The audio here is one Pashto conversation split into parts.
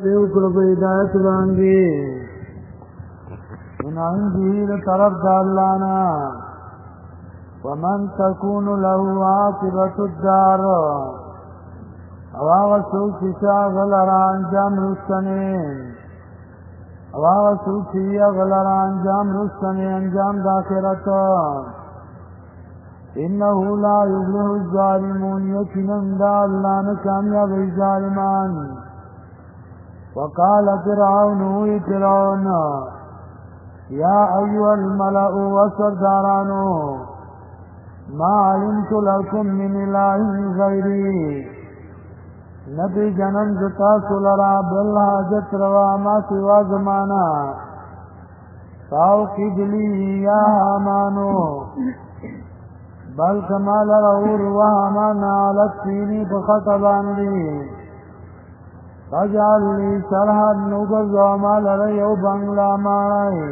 دیو کرو ہدایت باندی من عنده طرف دالانا ومن تكون له عاقبة الدار اواغ سوچی شاغل ران جام رستنی اواغ سوچی اغل ران جام رستنی انجام داخرت انہو لا یبلغ الظالمون یکنن دا اللہ نکامیاب الظالمان وقال فرعون فرعون یا ایوہ الملأ وسردارانو ما علمت لکم من الہ غیری نبی جنم زتا سلرا بلہ جت روا ما سوا زمانا توقید لی یا حامانو بل کمال رور وحمان علت تینی بخطبان لی فجعل لی سرحد نوگز ومال ریو بنگلا مائی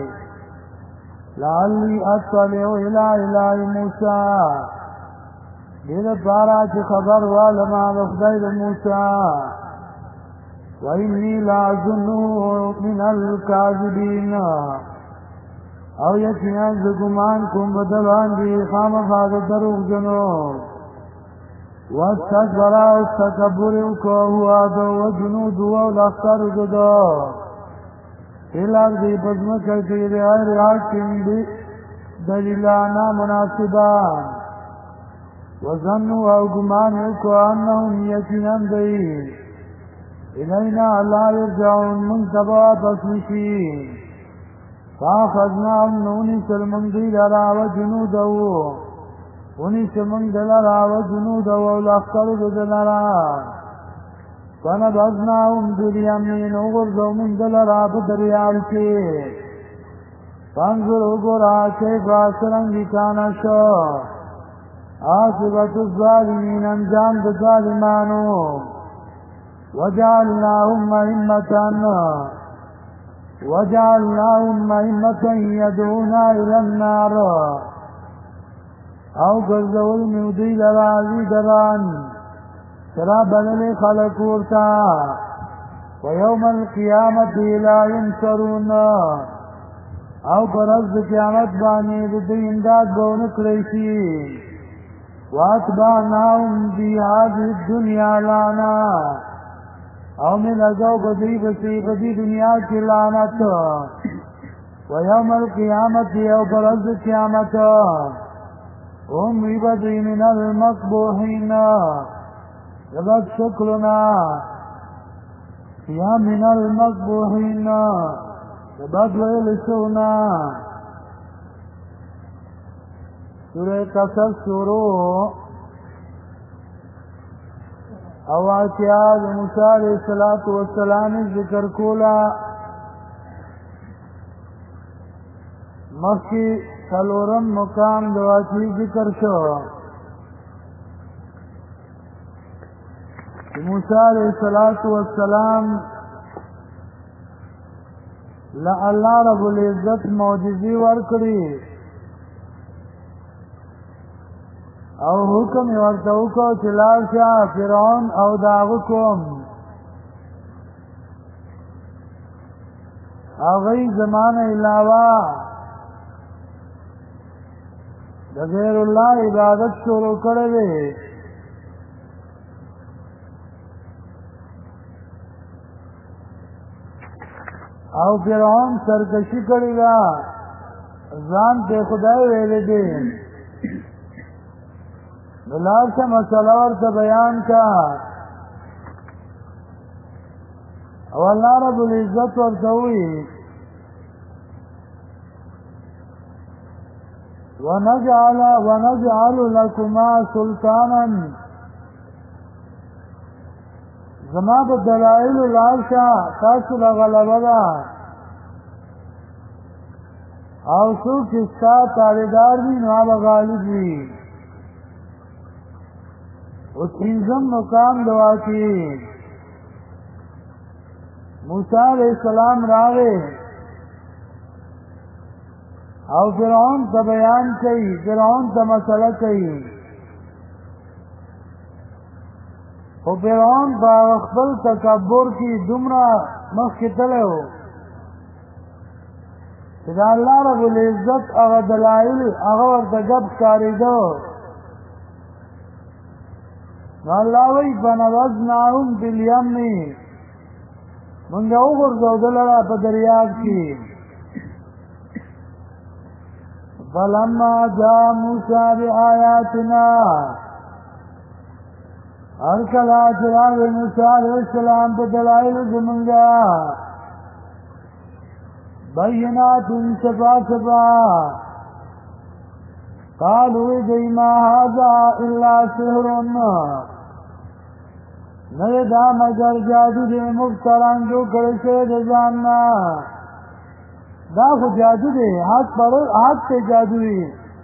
لعلی اطلعو الہ موسیٰ دید پارا چی خبر والما بخدید موسیٰ وَإِنِّي لَأَظُنُّهُ مِنَ الْكَاذِبِينَ او یقینا زگمان کم بدلان دی خام خاد دروغ جنو واستکبر استکبر کو ہوا دو وجنود والاخر جدو الارضی بزمکر کی غیر حاکم دلیلانا مناسبان وظنوا او گمان کو انہم یقینا دی الینا لا یرجعون منتبع تصویشین فاخذناهم نونی سلمن دی لرا و جنودو ونی سلمن دلرا و جنودو والاخر دلرا فنبذناهم بالیمین وغرزو من دلرا بدریال کے فانظر اگرا کیف سرنگی کانا شو عاقبت الظالمین انجام دظالمانو وجعلناهم ائمة وجعلناهم أئمة يدعون إلى النار او گرزول میودی لرازی دران سرا بدل خلق ورتا ويوم القيامة لا ينصرون او برز قیامت بانی دی امداد بونک ریشی واتبعناهم في هذه الدنيا لانا او من ازو بدی بسی بدی دنیا کی لعنت ویوم القیامت او برز قیامت هم ریبدی من المقبوحین ربط شکلنا یا من المقبوحین ربط ویلسونا سورہ قصص شروع او واقعات موسی علیہ السلام ذکر کولا مخی سلورم مقام دواتی ذکر شو موسی علیہ السلام اللہ رب العزت معجزی ورکڑی او حکم ورتو کو چلال شاہ فرعون او داغکم او غی زمان علاوہ غیر اللہ عبادت شروع کرے او فرعون سرکشی کری گا ځان ته خدای ویلے دے بلال سے مسئلہ ورطا بیان کا او اللہ رب العزت ورطوئی ونجعل لکما سلطانا زمان دلائل العرشا تاثر غلبدا او سوک استا تاریدار بھی نواب غالب بھی اس انزم مقام دعا کی موسیٰ علیہ السلام راوے او فرعون تا بیان کئی فرعون تا مسئلہ کئی خو فرعون په خپل تکبر کې دومره مخکې تللی و چې د الله رب العزت هغه دلایل هغه ورته ګپ ښکارېده نو الله وایي فنبذناهم فی الیم مونږ وغورځو دلته په دریاب کې فلما جاء موسی بآیاتنا هر کله چې راغی موسی علیه السلام په دلایلو زمونږه بینات صفا صفا قالوا دی ما هذا الا سحر نه دا مگر جادو دی مفتران جو کړی شوی د ځان نه دا خو جادو دی حق ته جادو دی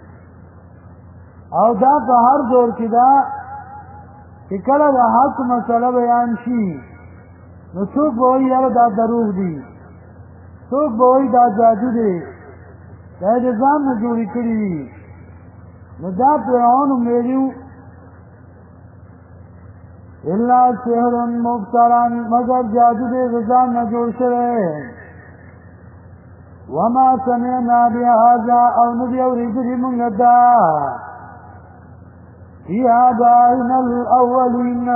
او دا په هر دور کې دا چې کله د حق مسله بیان شي نو څوک به وایي یاره دا دروغ دي څوک به وایي دا جادو دی دا یې د ځان نه جوړې کړي دي نو دا فرعون ویلي الا سحر مفتران مگر جادو دی د ځان نه جوړ شوی وما سمعنا بهذا او ندی اورېدلي مونږ دا فی آبائنا الاولین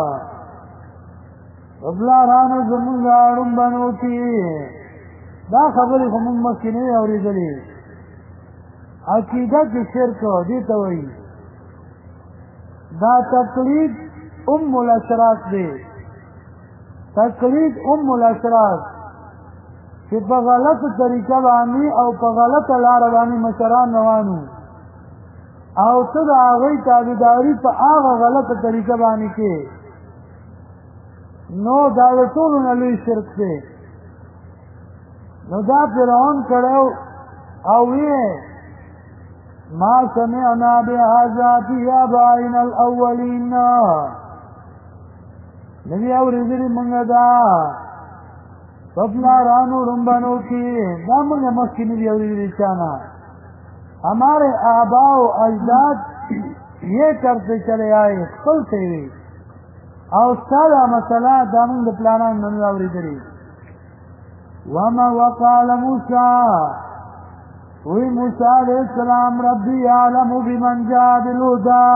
وبلارانو زمونږ اړومبنو کې دا خبرې خو مونږ مخکې نه وې اورېدلې عقیده کې شرک دې ته وایي دا تقلید ام الاشراک دی تقلید ام الاشراک چې په غلطه طریقه باندې او په غلطه لاره باندې مشران روانو او ته د هغوی تابعداري په هغه غلطه طریقه باندې کې نو دا د ټولو نه لوی شرک دی نو دا فرعون کړی او ویې ما سمعنا بهذا فی آبائنا الاولین نبی اورېدلي مونږ دا په پلارانو رنبانو کې دا مونږ مخکې ندي اورېدلي چا نه ہمارے آبا و اجداد یہ کرتے چلے آئے خپل تیوی او سادا مسئلہ دامن دا پلانان منو آوری دری وما وقال موسیٰ وی موسیٰ علیہ السلام ربی عالم بمن جا بالہدا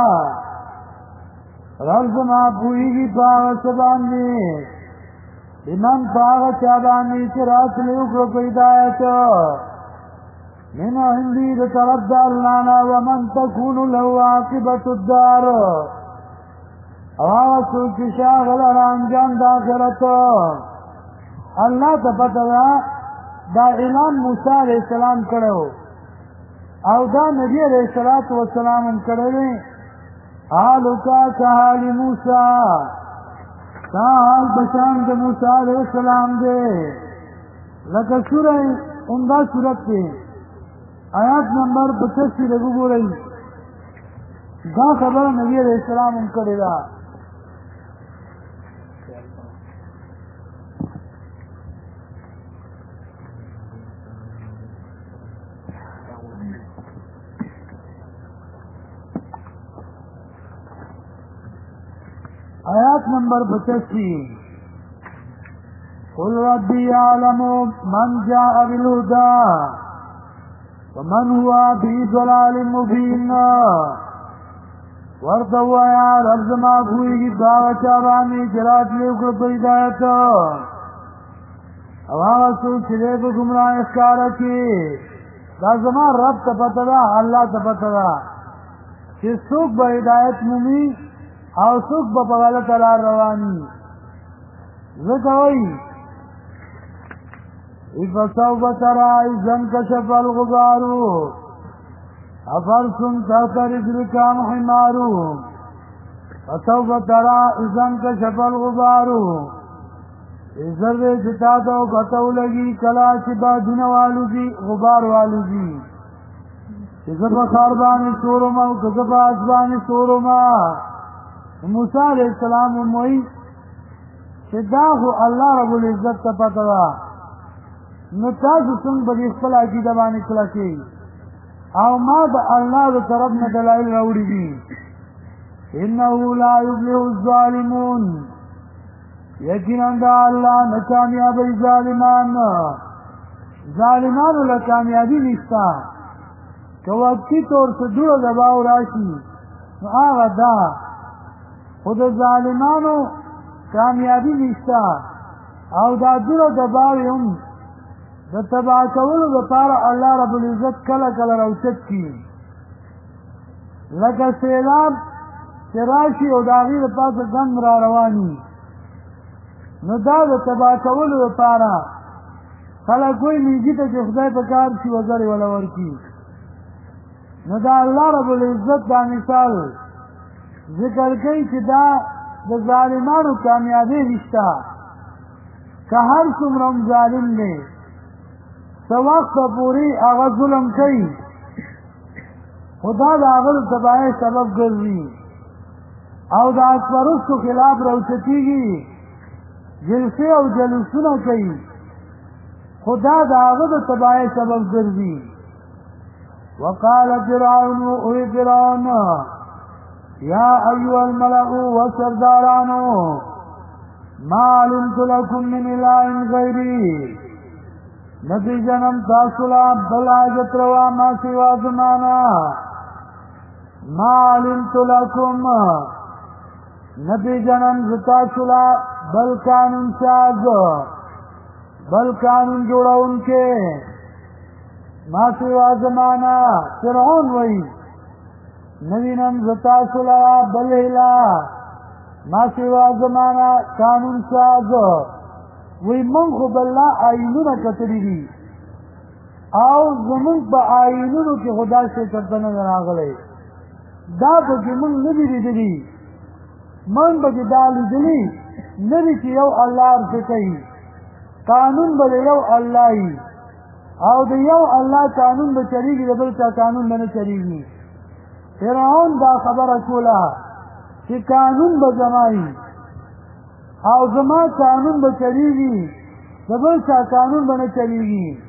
رب زما پوئیگی پاغ سبانی بمن پاغ چابانی چرات لیوکرو پیدایت من عندي بترد اللانا ومن تكون له عاقبة الدار اواسو کی شاغل رانجان داخرت اللہ تپتا دا اعلان موسیٰ علیہ السلام کرو او دا نبی علیہ السلام کرو حالکا کحال موسیٰ تا حال بشاند موسیٰ علیہ السلام دے لکہ سورہ اندہ سورت کے آیات نمبر 85 لگو گو رہی دا خبر نبی علیہ السلام کړی دا آیات نمبر 85 قل ربی یعلم من جاء بالهدى ومن هو فی ضلال مبین ورطوا یا رب زما پوئیگی باغ چابانی جرات لیوکر پر ہدایت او آغا سوچ چلے پا گمراہ اخکارا کی دا زما رب تپتا دا اللہ تپتا دا چی سوک با ہدایت مومی او سوک با پغلط علار روانی ذکوئی فسوف ترى إذا انكشف الغبار أفرس تحت رجلك أم حمار فسوف ترى إذا انكشف الغبار إذا جتاتا وقتو لگی کلا شبا دن والو جی غبار والو جی إذا بخاربان سورما وكذب أسبان سورما موسیٰ علیہ السلام موئی شداخ اللہ رب العزت تپتا نو تاسو څنګه به خپل عقیده باندې کلکې او ما د الله د طرف نه دلایل راوړي دي انه لا یفلح الظالمون یقینا دا اللہ نکامیابی ظالمانو لکامیابی نشتا که وقتی طور سے دوڑ دباو راشی نو آغا دا خود ظالمانو کامیابی نشتا او دا دوڑ دباوی هم دا تباہ کولو دا پارا اللہ رب العزت کلا کلا روچت کی لکه سیلاب چراشی او داغی دا پاس گند را روانی نو دا دا تباہ کولو دا پارا خلق کوئی نیجی تا چه خدای پکار شی وزر ولور کی نو دا اللہ رب العزت دا مثال ذکر کئی چه دا ظالمانو کامیابی رشتا که هر سمرم ظالم نے سوقت پوری آغا ظلم کئی خدا دا آغل تباہ سبب گرزی او دا اکبرس کو خلاف روچتی گی جلسے او جلسونا کئی خدا دا آغل تباہ سبب گرزی وقال فرعون اوی فرعون یا ایوہ الملعو وسردارانو ما علمت لکم من الہ غیری نبی جنم تاسولا بل حاجت روا ما سوا زمانا ما علمت لکم نبی جنم تاسولا بل قانون ساز بل قانون جوڑا ان کے ما سوا زمانا فرعون وئی نبینم تاسولا بل ہلا ما سوا زمانا قانون ساز وی من خو بالله آئینونه کتلی دی او زمون په آئینونو کې خدا سے کتنه راغلی دا پکې من ندی لیدلی من پکې دا لیدلی ندی چې یو الله ارسه کوي قانون به یو الله ای او د یو الله قانون به چلیږي د بل چا قانون به نه چلیږي فرعون دا خبره کوله چې قانون به زمایي او زما قانون به چلیږي د بل چا قانون به نه چلیږي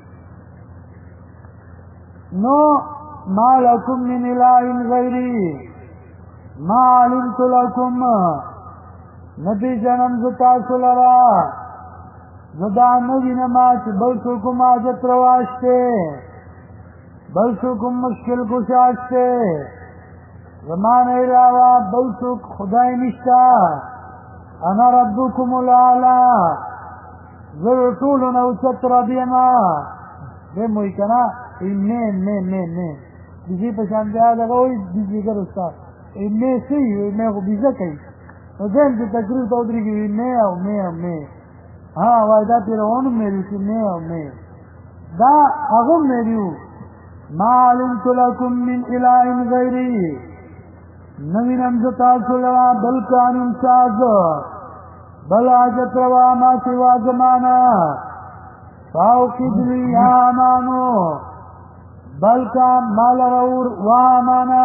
نو ما لکم من الہ غیری ما علمت لکم نبی جنم زتاسو لرا زدا نبینم چې بل څوک حاجت رواشته بل څوک مشکل کشاشته زمان علاوه بل څوک خدای نشتا انا ربکم الاعلی زر طولن او ستر بیما دیموی کنا نه دیجی پشان دیا لگوی دیجی گر استاد نه سی نه خو بیزه کئی نو دیم چه تکریل تودری کی نه ها وایده پیروانو میریو چه نه دا اغم میریو ما علمت لکم من الہ غیری نوینم زتاسو لرا بل قانون ساز بل حاجت روا ما سوا زمانا فاوقد لی آمانو بلکا مال رور وامانا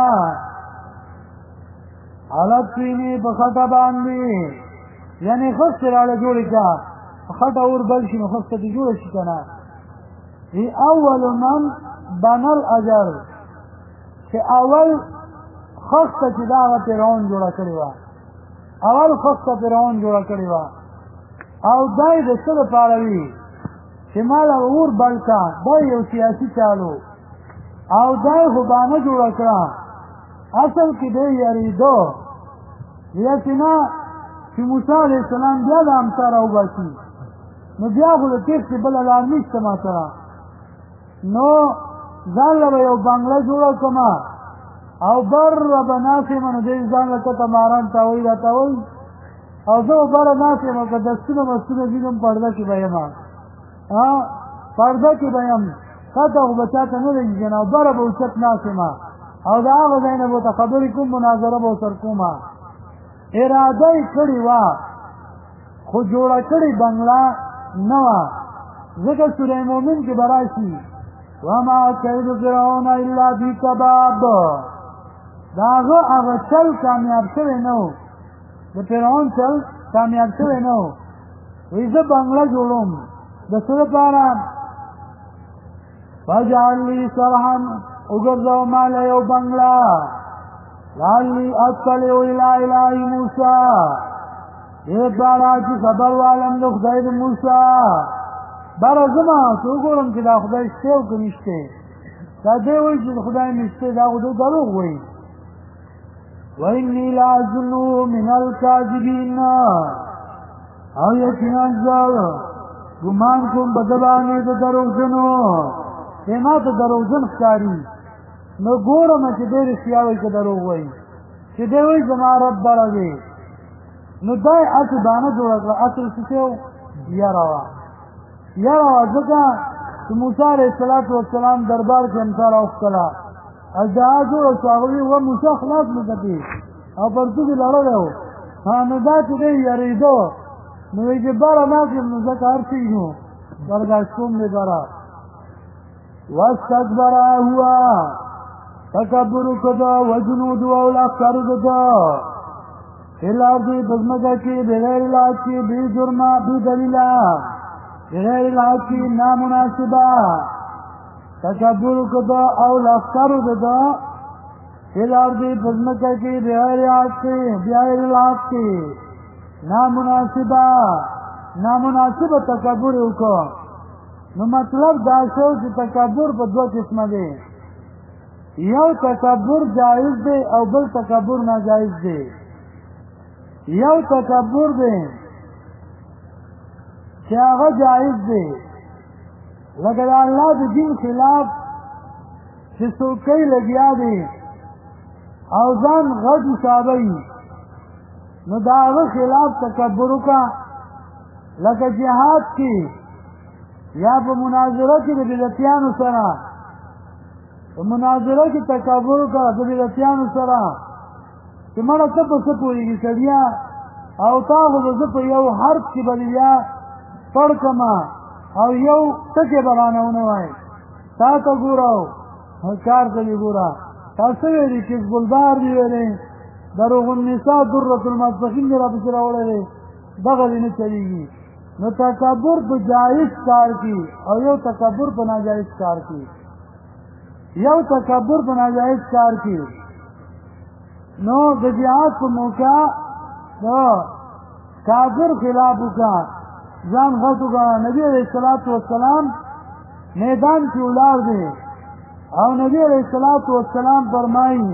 حالت فینی بخطا باندی یعنی خست رالا جوڑی کا خطا اور بلشی مخست دی جوڑ شکنا ای اول من بنال اجر کہ اول خست چې داغه فرعون جوړه کړی وه اول خست فرعون جوړه کړی وه او دای د څه لپاره وي چې مال اور بل کا دا یو سیاسي چالو او دای خو بانه جوړه کړه اصل کې دی یریدو یقینا چې موسی علیه السلام بیا د امسا راوباسي نو بیا خو د تېښتې بله لار نشته ما سره نو ځان له به یو بنګله جوړه کړمه او بر به ناسې منو دی ځان له کته ماران تاوی را تاوی او زه به بره ناسې یم که دستونه مستونه وینم پرده کې به یم پرده کې به یم کته خو به چاته نه لګي که نه او بره به اوچت ناسې یم او د هغه ځای نه به ورته خبرې کوم مناظره به ورسره کوم اراده یې کړې وه خو جوړه کړې بنګله نه وه ځکه سوره مؤمن کې به راشي وما کید فرعون الا فی تباب د هغه چل کامیاب شوی نه و د فرعون چل کامیاب شوی نه و وایي زه بنګله جوړوم د څه لپاره فاجعل لی صرحا وګرځوه ما له یو بنګله لعلی اطلع الى الہ موسیٰ ایک بارا چی خبر والم دو خدای دا موسیٰ بارا زمان تو گورم که دا خدای شتیو کنشتے دا دیوئی چی خدای نشتے دا خدای دروغ ہوئی وَإِنِّي لَأَظُنُّهُ مِنَ الْكَاذِبِينَ او یقیناً زر گمان کوم بدبانی دا دروغجنو ایما تا دروغجن خکاری نو گورم چې دې رښتیاوي که دروغ وایي چې دی وایي زما رب بره دی نو دا یې اصل دانه جوړه کړه اصل څه شی و یره وه یره وه ځکه چې موسی علیه السلام دربار کې امسا راوښکله ادعا جوړه شوه هغه وایي و موسی خلاص مې کړې او پرتو دې لړلی و نو دا چې دی یرېده نو وایي چې بره ما کړم نو ځکه هر څه نو برداشت کوم دې بره واستكبر هو تکبر کدا وجنود والاخر کدا الارض بزمگا کی بغیر علاج کی بی جرما بی دلیلا بغیر علاج کی نامناسبہ تکبر کدا والاخر کدا الارض بزمگا کی بغیر علاج کی نامناسبہ تکبر کو نو مطلب دا شو چې تکبر په دوه قسمه دی یو تکبر جایز دی او بل تکبر ناجایز دی یو تکبر دی چې هغه جایز دی لکه د الله د دین خلاف چې څوک کوي لګیا دی او ځان غټ حسابوي نو د هغه خلاف تکبر وکړه لکه جهاد کې یا په مناظره کې د بدعتیانو سره په مناظره کې تکبر وکړه د بدعتیانو سره چې مړه ته په څه پوهېږي سړیا او تا خو د زه په یو حرف کې به بیا پړ کړمه او یو ټکی به رانه ونه وایي تا ته ګوره کار کوي ګوره تا څه ویلي چې ګلدار دي ویلې دروغ النساء درة المسبخین دې راپسې راوړی دی دغه دې نه چلېږي نو تکبر په جایز کار کی او یو تکبر په ناجایز کار کی یو تکبر په ناجایز کار کی نو د جهاد په موقع نو کافر خلاف وکړه ځان غټ وکړه نبی علیه السلام میدان کې ولاړ دی او نبی علیه السلام فرمایي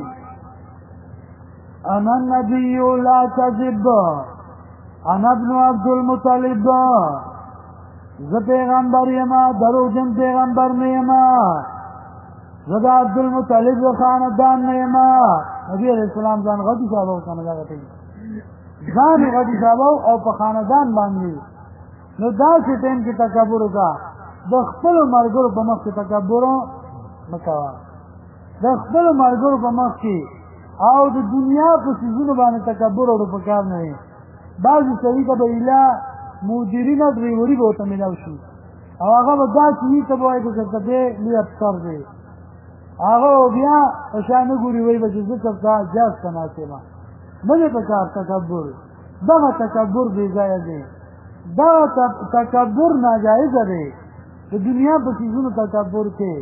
انا النبی لا کذب انا ابن عبد المطلب ز پیغمبر یما دروغجن پیغمبر نه یما ز د عبد المطلب خاندان نه یما نبی علیہ السلام ځان غدي صاحب کنه دا غته ځان غدي صاحب او په خاندان باندې نو دا چې ټیم کې تکبر وکړه د خپل مرګرو په مخ کې تکبر مکوا د خپل مرګرو په مخ کې او د دنیا په سيزونو باندې تکبر او په کار نه بعضی سړي ته به ایله مدیرین او ډریوري به ورته میلاو شي او هغه به داسې وي ته به وایي که چېرته دی لوی افسر دی هغه بیا په شا نه ګوري وایي به چې زه چېرته جاز ته ناست یم نه دی په کار تکبر دغه تکبر بې ځایه دی دغه تکبر ناجایزه دی د دنیا په څیزونو تکبر کې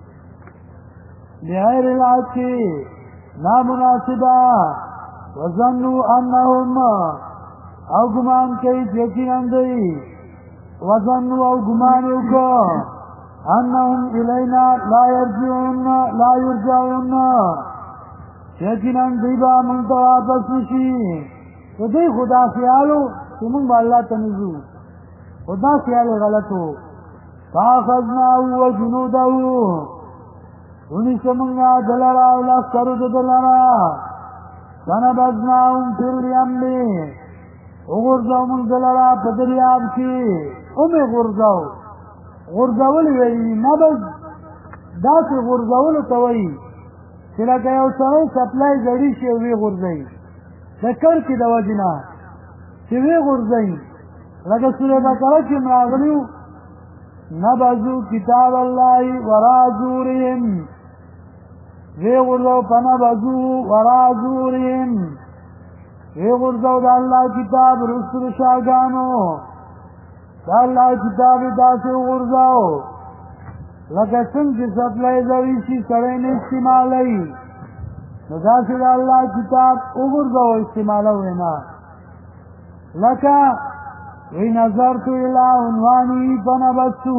بغیر الحق کې نامناسبه وظنوا انهم او گمان کئی یقیناً دی وظنوا او گمان وکړه انهم الینا لا یرجعون یقیناً دی به موږ ته واپس نشي نو دی خدا خیالو چې موږ به الله ته نه ځو خدا خیال غلط و فاخذناه وجنوده ونیسه موږ دلره او لښکرو د دلره فنبذناهم فی الیم وغورځاو موږ دلره په دریاب کې ومې غورځول ویلي نبذ داسې غورځولو ته وایي چې لکه یو سړی سپلای زړي شي او ویې غورځوي د کرکې د وجې نه چې ویې غورځوي لکه سوره بقره کې هم راغلي وو نبذوا کتاب الله وراء ظهورهم ویې غورځو فنبذوه وراء ظهورهم وی غرزو دا اللہ کتاب رسل شاگانو دا اللہ کتاب داسے غرزو لکه څنګه چې سپلای زوی شي سړی نه استعمالوي نو داسې د الله کتاب وګرځوه استعمالوئ نه لکه وی نظرت الى عنوانی فنبذته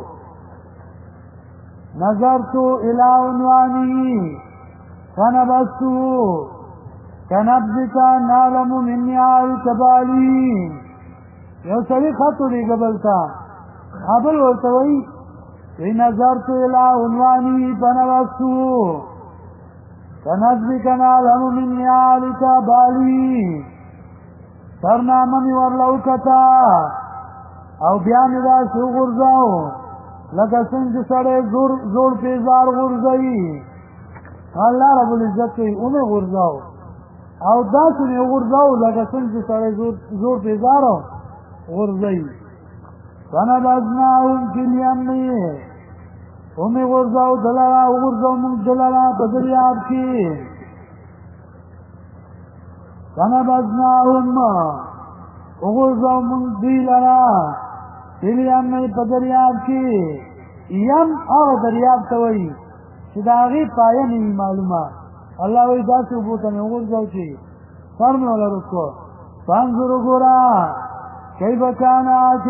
نظرت الى عنوانی فنبذته كنبذك نعلم من نعالك بالي یو سړي خط ولیږه بل ته بل ورته وایي وی نظرت الى عنوانی فنبذته كنبذك نعلم من نعالك بالي سرنامه می ورلوکتا او بیا می داسې وغورځاو لکه څنګه سړی زوړ پیزار غورځوي الله رب العزت کوي ومې غورځاو او داسې مې وغورځاو لکه څنګه سړی زوړ پیزار غورځوي فنبذناهم فی الیم ومې غورځاو دلرا وغورځاو موږ دلرا په دریاب کې فنبذناهم وغورځاو موږ دوی لرا فی الیم په دریاب کې یم هغه دریاب ته وایي چې د هغې پایه نه وي معلومه الله وایي داسې اوبو ته مې وغورځاو چې سر مې وله رسو فانظر وګوره کیف کان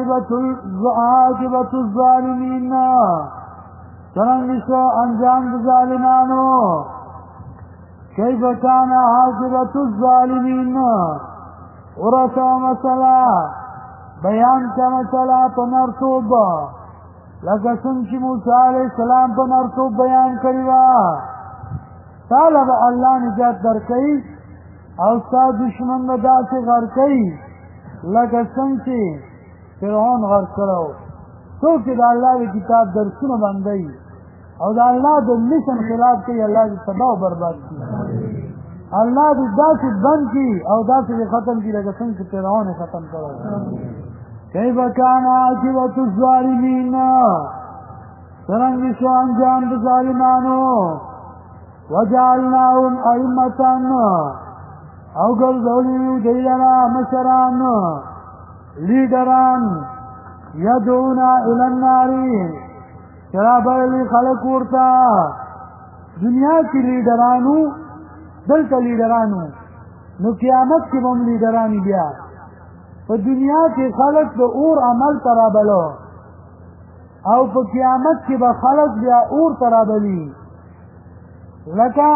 عاقبة الظالمین څرنګه شو انجام د ظالمانو کیف کان عاقبة الظالمین ورته مسله بیان کا مسله په مرتوب لکه څنګه چې موسی علیه السلام په مرتوب بیان کړی وه تاله به الله نجات درکوي او ستا دشمن به داسې غر کوي لکه څنګه چې فرعون غرق کړی و څوک چې د الله د کتاب درسونه بندوي او د الله د مشن خلاف کوي الله دې تباه او برباد کړي الله دې داسې بند کړي او داسې دې ختم کړي لکه څنګه چې فرعون یې ختم کړی کیف کان عاقبة الظالمین څرنګه شو انجام د ظالمانو وجعلناهم ائمة او ګرځولي دوی لرا مشران لیډران یدعون الی النار شرابلی خلق ورتا دنیا کی لیډرانو دلته لیډرانو نو قیامت کې هم لیډرانی بیا په دنیا کې خلق د اور عمل ترابلو او په قیامت کې به خلق بیا اور ترابلی لکه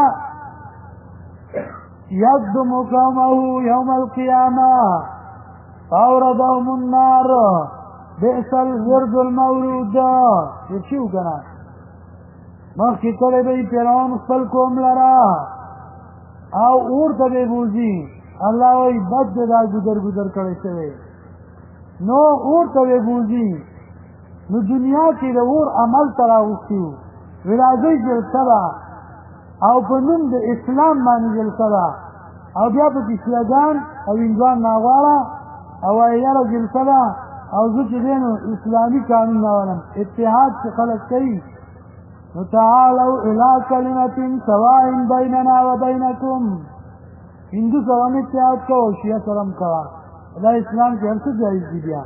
یقدم قومه یوم القیامه فاوردهم النار بئس الورد المورود شو کنه مخکې کړی به یې فرعون خپل قوم لره او اور ته به بوځي الله وایي بد دی دا ګودر کړی شوی نو اور ته به بوځي نو دنیا کې د اور عمل ته راوستي وو وی راځئ جلسه ده او په نوم د اسلام باندې جلسه ده او بیا پکې شیعهګان او هندوان ناغواړه او وایي یاره جلسه ده او زه چې دی نو اسلامي قانون راولم اتحاد چې خلک کوي نو تعالوا الى کلمة سواء بیننا و بینکم هندو سره هم اتحاد کوه شیعه سره هم کوه دا اسلام کې هر څه جایز دي بیا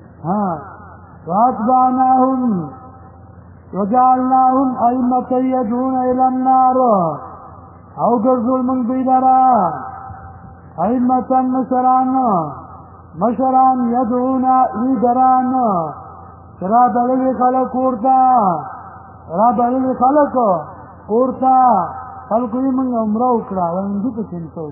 واتبعناهم وجعلناهم ائمة يدعون الى النار او ګرځول موږ دوی لره ائمة مشران يدعون لیډران را بللي خلق ورته خلقو یې موږ عمره وکړه هندو په جلسه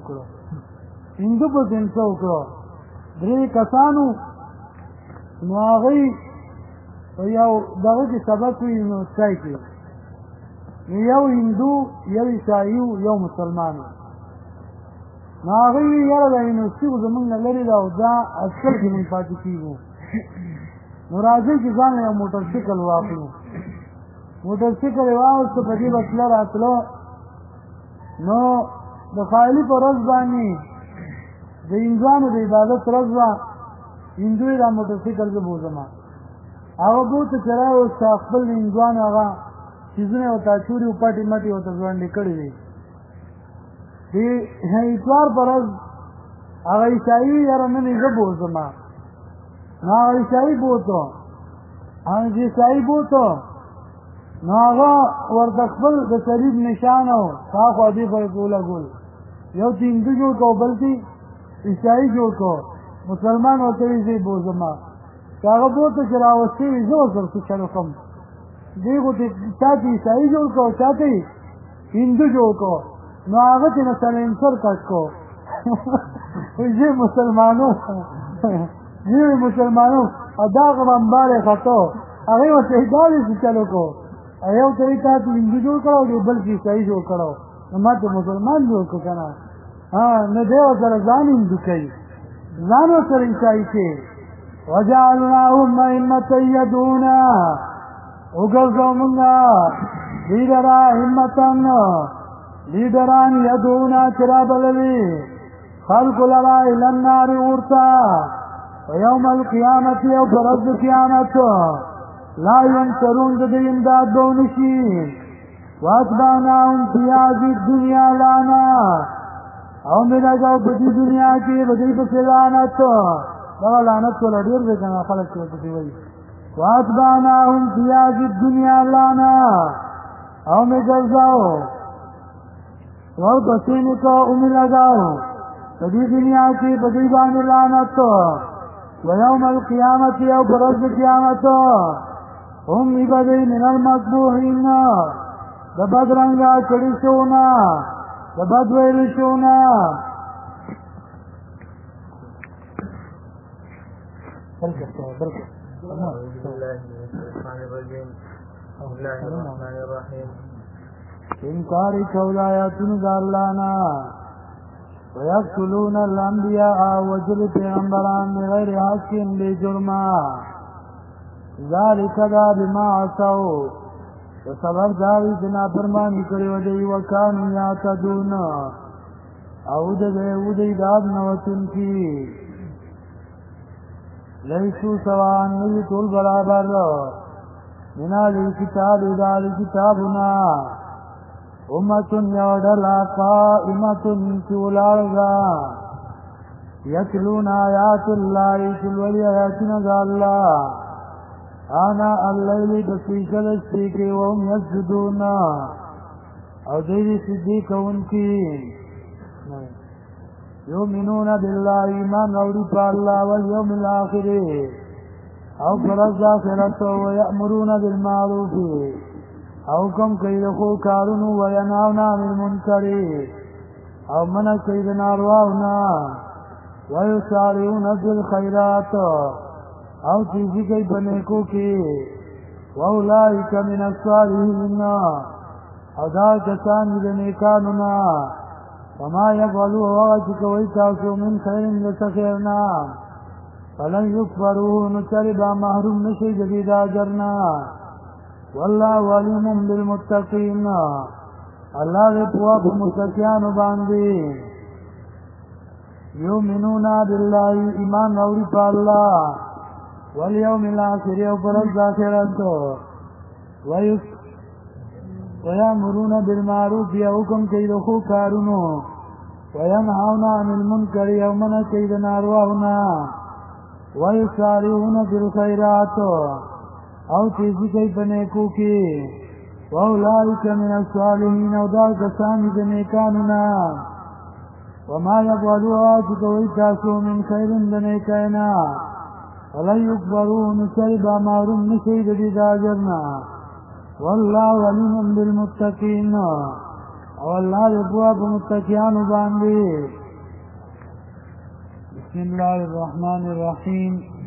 وکړو 3 کسانو نو هغوی په یو دغه کې سبق وي نو څای کې یو هندو یو عیسایي یو مسلمان نو هغوی وي یاره دا یونیورسټي خو زموږ نه لرې ده او دا اصل کې موږ پاتې کېږو نو راځئ چې ځان یو موټرسایکل واخلو موټرسایکل یې واخیسته په دې به تله راتله نو د خالي په ورځ باندې د هندوانو د عبادت ورځ وه هندو یې دا موټرسایکل زه بوځم هغه بوته چې راوسته خپل د هندوانو هغه څیزونه یې ورته اچولي وو پټې مټې ورته ځوانډې کړې وې د اتوار په ورځ هغه عیسایي یاره نن یې زه بوځم نو هغه عیسایي بوته نو هغه ورته خپل د صلیب نشان او خواخوا دې خوا یې ولګول یو ته هندو جوړ کړو بل ته عیسایي جوړ کړو مسلمان ورته وایي زه بوځمه که هغه بوته چې راوستې وي زه ورسره څه چل وکړم دې خو چا ته عیسایي جوړ کړو چا ته هندو جوړ کړو نو هغه چې نه سلنسر کټ کړو زه مسلمانو زه مسلمانو دا هغه بمبارې خطو هغې ورته دا دې چل وکړو یو ته یې تا ته هندو جوړ کړو یو بل چې عیسایي جوړ کړو نو ما ته مسلمان جوړ کړو که نه نو دی ورسره ځان هندو کوي ځان ورسره عیسایي کوي وجعلناهم أئمة يدعون وګرځو مونږه دوی لره همتن لیډران یدعون چې رابللي خلکو لره الی النار ورته ویوم القیامت او په ورځ د قیامت لا ینصرون د دوی امداد به ونشي واتبعناهم فی هذه الدنیا لعنة او مې لګاو په دې دنیا کې به دوی پسې لعنت دغه لعنت ولا ډېر دی که نه خلک چې ورته وایي واتبعناهم فی هذه الدنیا لعنة او مې ګرځاو ورپسې مې که او مې لګاو په دې دنیا کې په دوی باندې لعنت ویوم القیامت او په ورځ د قیامت هم به دوی من المقبوحین د بدرنګه کړي شوونه د بد ویلو شوونه بسم الله الرحمن الرحیم انکاری کول آیاتونو د الله نه ویقتلون الانبیاء وجل پیغمبران بغیر حق بے جرما ذالک دا بما عصوا وصبر داوی جنا فرمانی کړي ودی وکانو یعتدون او د ودی داد نوتن کی لیسو سوان نوی طول برابر منالی کتاب ادالی کتابنا امتن یودلا قائمتن چولارگا یتلون آیات اللہ چلولی آیاتنا دا اللہ آنا اللیل بسیکل استیکی وهم یسجدون او دیدی صدیق انکی یؤمنون بالله ایمان راوړي په الله والیوم الاخر او فرض آخرت ويأمرون بالمعروف او کوم کوي د خو کارونو ویناون عن المنکر او منع کوي د نارواونا ويسارعون في الخيرات او تیزی کوي په نیکو کې واولئک من الصالحین او دا کسان د نیکانو نه وما يفعلوا وواجك ويتاسوا من خير لتخيرنا فلن يكفروه نتربا محروم نشي جديد اجرنا والله عليم بالمتقين الله غفواب متقيان باندي يؤمنون بالله ایمان راوړي په الله واليوم الاخر او پر ذاکرت ويأمرون بالمعروف يحكم كيد خو کارونو وينهون عن المنكر يومنا كيد نارواهنا ويسارعون في الخيرات او تیزی کوي په نیکو کې واولئک من الصالحین او دا کسان دي نیکانو نه وما يفعلوا کوي تاسو من خیر د نیکینا ولا يكبرون سيبا معروم نشي د دې اجرنا والله عليم بالمتقين او الله يبوا بالمتقين باندې بسم الله الرحمن الرحيم